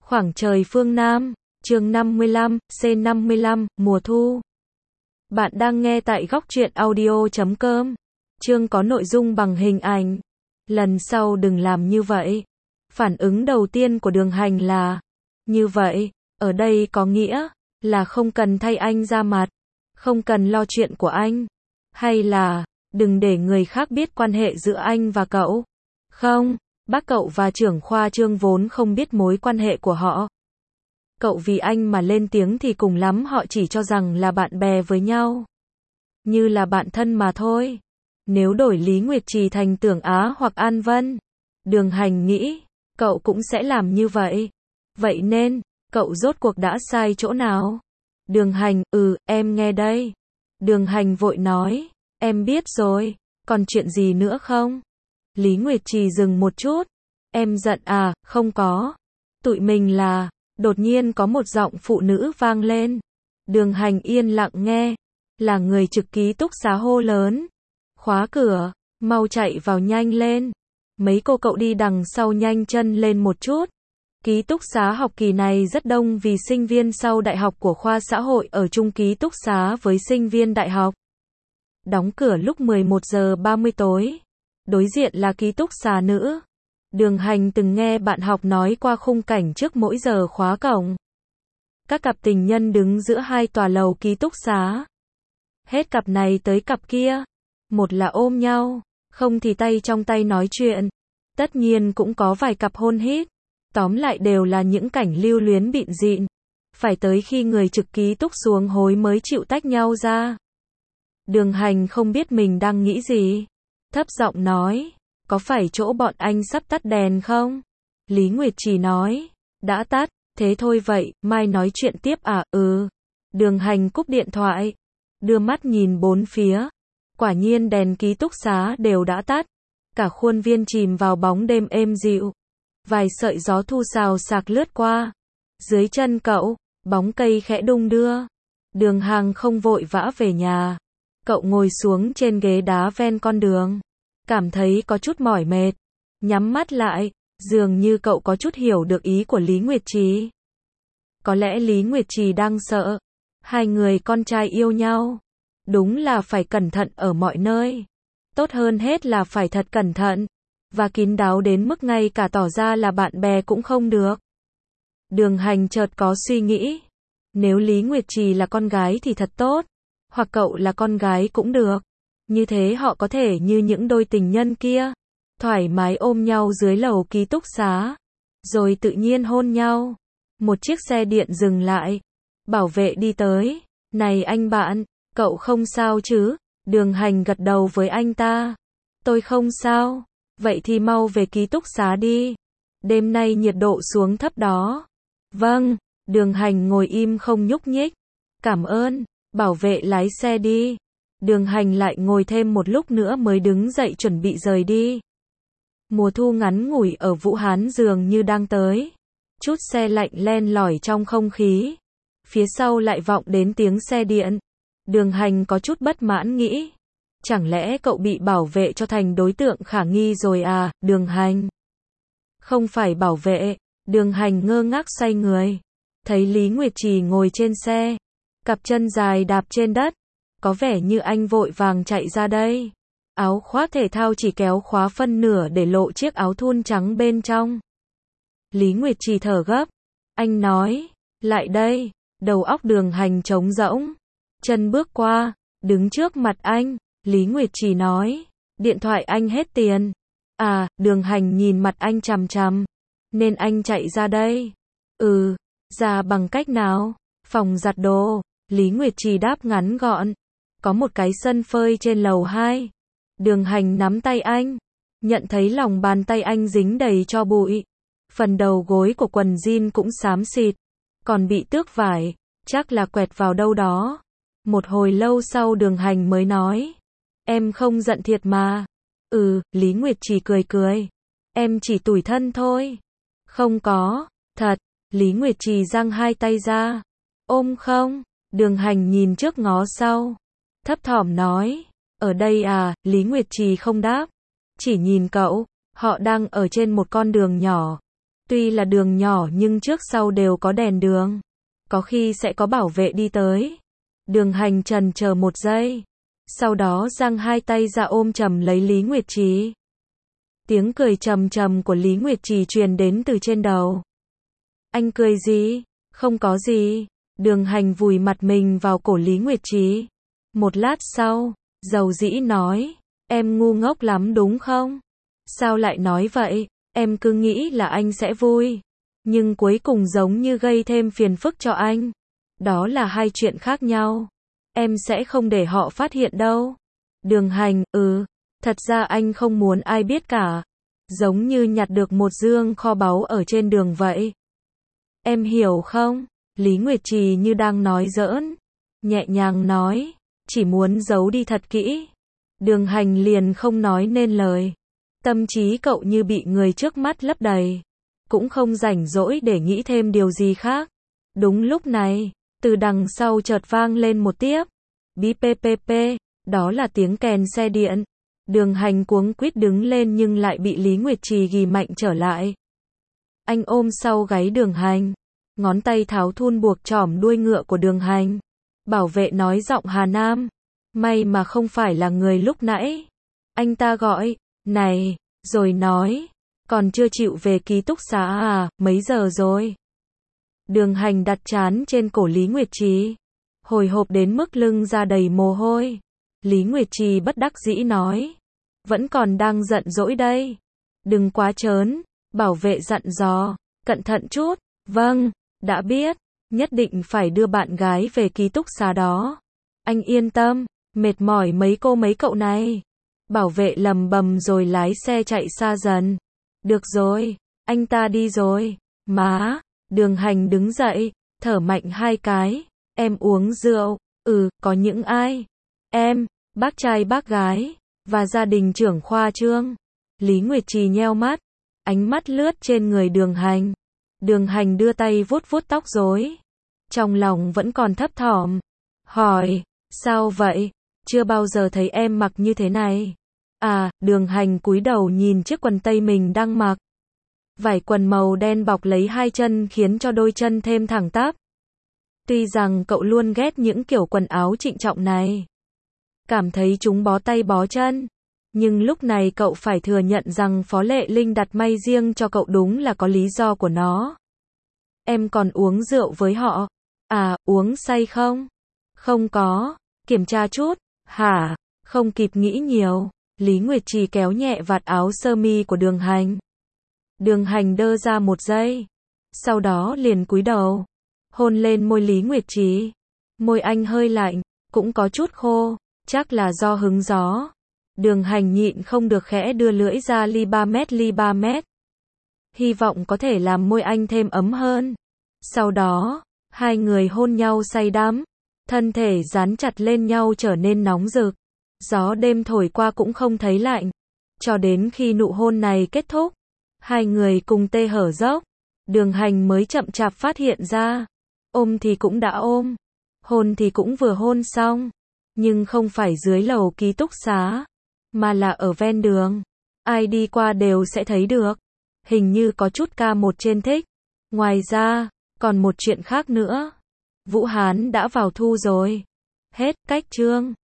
Khoảng trời phương Nam, chương 55, C55, mùa thu. Bạn đang nghe tại góc truyện audio.com. Chương có nội dung bằng hình ảnh. Lần sau đừng làm như vậy. Phản ứng đầu tiên của Đường Hành là, như vậy, ở đây có nghĩa là không cần thay anh ra mặt, không cần lo chuyện của anh, hay là đừng để người khác biết quan hệ giữa anh và cậu. Không, bác cậu và trưởng khoa Trương vốn không biết mối quan hệ của họ. Cậu vì anh mà lên tiếng thì cùng lắm họ chỉ cho rằng là bạn bè với nhau, như là bạn thân mà thôi. Nếu đổi Lý Nguyệt Trì thành Tưởng Á hoặc An Vân, Đường Hành nghĩ cậu cũng sẽ làm như vậy. Vậy nên, cậu rốt cuộc đã sai chỗ nào? Đường Hành, em nghe đây. Đường Hành vội nói, em biết rồi, còn chuyện gì nữa không? Lý Nguyệt Trì dừng một chút. Em giận à? Không có. Tụi mình là... Đột nhiên có một giọng phụ nữ vang lên. Đường Hành yên lặng nghe. Là người trực ký túc xá hô lớn. Khóa cửa, mau chạy vào nhanh lên. Mấy cô cậu đi đằng sau nhanh chân lên một chút. Ký túc xá học kỳ này rất đông vì sinh viên sau đại học của khoa xã hội ở chung ký túc xá với sinh viên đại học. Đóng cửa lúc 11 giờ 30 tối. Đối diện là ký túc xá nữ. Đường Hành từng nghe bạn học nói qua khung cảnh trước mỗi giờ khóa cổng. Các cặp tình nhân đứng giữa hai tòa lầu ký túc xá. Hết cặp này tới cặp kia. Một là ôm nhau, không thì tay trong tay nói chuyện. Tất nhiên cũng có vài cặp hôn hít. Tóm lại đều là những cảnh lưu luyến bịn rịn. Phải tới khi người trực ký túc xuống hối mới chịu tách nhau ra. Đường Hành không biết mình đang nghĩ gì. Thấp giọng nói, có phải chỗ bọn anh sắp tắt đèn không? Lý Nguyệt Trì nói, đã tắt, thế thôi vậy, mai nói chuyện tiếp à? Đường Hành cúp điện thoại, đưa mắt nhìn bốn phía. Quả nhiên đèn ký túc xá đều đã tắt. Cả khuôn viên chìm vào bóng đêm êm dịu. Vài sợi gió thu xào xạc lướt qua. Dưới chân cậu, bóng cây khẽ đung đưa. Đường Hành không vội vã về nhà. Cậu ngồi xuống trên ghế đá ven con đường. Cảm thấy có chút mỏi mệt. Nhắm mắt lại. Dường như cậu có chút hiểu được ý của Lý Nguyệt Trì. Có lẽ Lý Nguyệt Trì đang sợ. Hai người con trai yêu nhau. Đúng là phải cẩn thận ở mọi nơi. Tốt hơn hết là phải thật cẩn thận. Và kín đáo đến mức ngay cả tỏ ra là bạn bè cũng không được. Đường Hành chợt có suy nghĩ. Nếu Lý Nguyệt Trì là con gái thì thật tốt. Hoặc cậu là con gái cũng được. Như thế họ có thể như những đôi tình nhân kia. Thoải mái ôm nhau dưới lầu ký túc xá. Rồi tự nhiên hôn nhau. Một chiếc xe điện dừng lại. Bảo vệ đi tới. Này anh bạn, cậu không sao chứ? Đường Hành gật đầu với anh ta. Tôi không sao. Vậy thì mau về ký túc xá đi. Đêm nay nhiệt độ xuống thấp đó. Vâng. Đường Hành ngồi im không nhúc nhích. Cảm ơn. Bảo vệ lái xe đi. Đường Hành lại ngồi thêm một lúc nữa mới đứng dậy chuẩn bị rời đi. Mùa thu ngắn ngủi ở Vũ Hán dường như đang tới. Chút xe lạnh len lỏi trong không khí. Phía sau lại vọng đến tiếng xe điện. Đường Hành có chút bất mãn nghĩ. Chẳng lẽ cậu bị bảo vệ cho thành đối tượng khả nghi rồi à, Đường Hành? Không phải bảo vệ. Đường Hành ngơ ngác xoay người. Thấy Lý Nguyệt Trì ngồi trên xe. Cặp chân dài đạp trên đất. Có vẻ như anh vội vàng chạy ra đây. Áo khoác thể thao chỉ kéo khóa phân nửa để lộ chiếc áo thun trắng bên trong. Lý Nguyệt Trì thở gấp. Anh nói, lại đây. Đầu óc Đường Hành trống rỗng. Chân bước qua, đứng trước mặt anh. Lý Nguyệt Trì nói, điện thoại anh hết tiền. À, Đường Hành nhìn mặt anh chằm chằm. Nên anh chạy ra đây. Ra bằng cách nào? Phòng giặt đồ. Lý Nguyệt Trì đáp ngắn gọn. Có một cái sân phơi trên lầu 2. Đường Hành nắm tay anh. Nhận thấy lòng bàn tay anh dính đầy tro bụi. Phần đầu gối của quần jean cũng xám xịt. Còn bị tước vải. Chắc là quẹt vào đâu đó. Một hồi lâu sau Đường Hành mới nói. Em không giận thiệt mà. Lý Nguyệt Trì cười cười. Em chỉ tủi thân thôi. Không có. Thật. Lý Nguyệt Trì giang hai tay ra. Ôm không? Đường Hành nhìn trước ngó sau. Thấp thỏm nói. Ở đây à? Lý Nguyệt Trì không đáp. Chỉ nhìn cậu. Họ đang ở trên một con đường nhỏ. Tuy là đường nhỏ nhưng trước sau đều có đèn đường. Có khi sẽ có bảo vệ đi tới. Đường Hành chần chờ một giây. Sau đó giang hai tay ra ôm chầm lấy Lý Nguyệt Trì. Tiếng cười trầm trầm của Lý Nguyệt Trì truyền đến từ trên đầu. Anh cười gì? Không có gì. Đường Hành vùi mặt mình vào cổ Lý Nguyệt Trì. Một lát sau, dầu dĩ nói, em ngu ngốc lắm đúng không? Sao lại nói vậy? Em cứ nghĩ là anh sẽ vui. Nhưng cuối cùng giống như gây thêm phiền phức cho anh. Đó là hai chuyện khác nhau. Em sẽ không để họ phát hiện đâu. Đường Hành, thật ra anh không muốn ai biết cả. Giống như nhặt được một dương kho báu ở trên đường vậy. Em hiểu không? Lý Nguyệt Trì như đang nói giỡn. Nhẹ nhàng nói, chỉ muốn giấu đi thật kỹ. Đường Hành liền không nói nên lời. Tâm trí cậu như bị người trước mắt lấp đầy. Cũng không rảnh rỗi để nghĩ thêm điều gì khác. Đúng lúc này, từ đằng sau chợt vang lên một tiếp. Bí ppp, đó là tiếng kèn xe điện. Đường Hành cuống quýt đứng lên nhưng lại bị Lý Nguyệt Trì ghì mạnh trở lại. Anh ôm sau gáy Đường Hành. Ngón tay tháo thun buộc chỏm đuôi ngựa của Đường Hành. Bảo vệ nói giọng Hà Nam. May mà không phải là người lúc nãy. Anh ta gọi, này, rồi nói. Còn chưa chịu về ký túc xá à, mấy giờ rồi? Đường Hành đặt trán trên cổ Lý Nguyệt Trì. Hồi hộp đến mức lưng ra đầy mồ hôi. Lý Nguyệt Trì bất đắc dĩ nói. Vẫn còn đang giận dỗi đây. Đừng quá trớn, bảo vệ dặn dò. Cẩn thận chút, vâng, đã biết. Nhất định phải đưa bạn gái về ký túc xá đó. Anh yên tâm, mệt mỏi mấy cô mấy cậu này. Bảo vệ lầm bầm rồi lái xe chạy xa dần. Được rồi, anh ta đi rồi. Má, Đường Hành đứng dậy, thở mạnh hai cái. Em uống rượu, có những ai? Em, bác trai bác gái, và gia đình trưởng khoa Trương. Lý Nguyệt Trì nheo mắt, ánh mắt lướt trên người Đường Hành. Đường Hành đưa tay vuốt vuốt tóc rối. Trong lòng vẫn còn thấp thỏm. Hỏi, sao vậy? Chưa bao giờ thấy em mặc như thế này. À, Đường Hành cúi đầu nhìn chiếc quần tây mình đang mặc. Vải quần màu đen bọc lấy hai chân khiến cho đôi chân thêm thẳng tắp. Tuy rằng cậu luôn ghét những kiểu quần áo trịnh trọng này. Cảm thấy chúng bó tay bó chân. Nhưng lúc này cậu phải thừa nhận rằng Phó Lệ Linh đặt may riêng cho cậu đúng là có lý do của nó. Em còn uống rượu với họ? À, uống say không? Không có. Kiểm tra chút. Hả? Không kịp nghĩ nhiều. Lý Nguyệt Trì kéo nhẹ vạt áo sơ mi của Đường Hành. Đường Hành đơ ra một giây. Sau đó liền cúi đầu. Hôn lên môi Lý Nguyệt Trì. Môi anh hơi lạnh, cũng có chút khô. Chắc là do hứng gió. Đường Hành nhịn không được khẽ đưa lưỡi ra ly 3 mét. Hy vọng có thể làm môi anh thêm ấm hơn. Sau đó, hai người hôn nhau say đắm. Thân thể dán chặt lên nhau trở nên nóng rực. Gió đêm thổi qua cũng không thấy lạnh. Cho đến khi nụ hôn này kết thúc, hai người cùng tê hở dốc. Đường Hành mới chậm chạp phát hiện ra. Ôm thì cũng đã ôm. Hôn thì cũng vừa hôn xong. Nhưng không phải dưới lầu ký túc xá. Mà là ở ven đường. Ai đi qua đều sẽ thấy được. Hình như có chút K1 trên thích. Ngoài ra, còn một chuyện khác nữa. Vũ Hán đã vào thu rồi. Hết cách chương.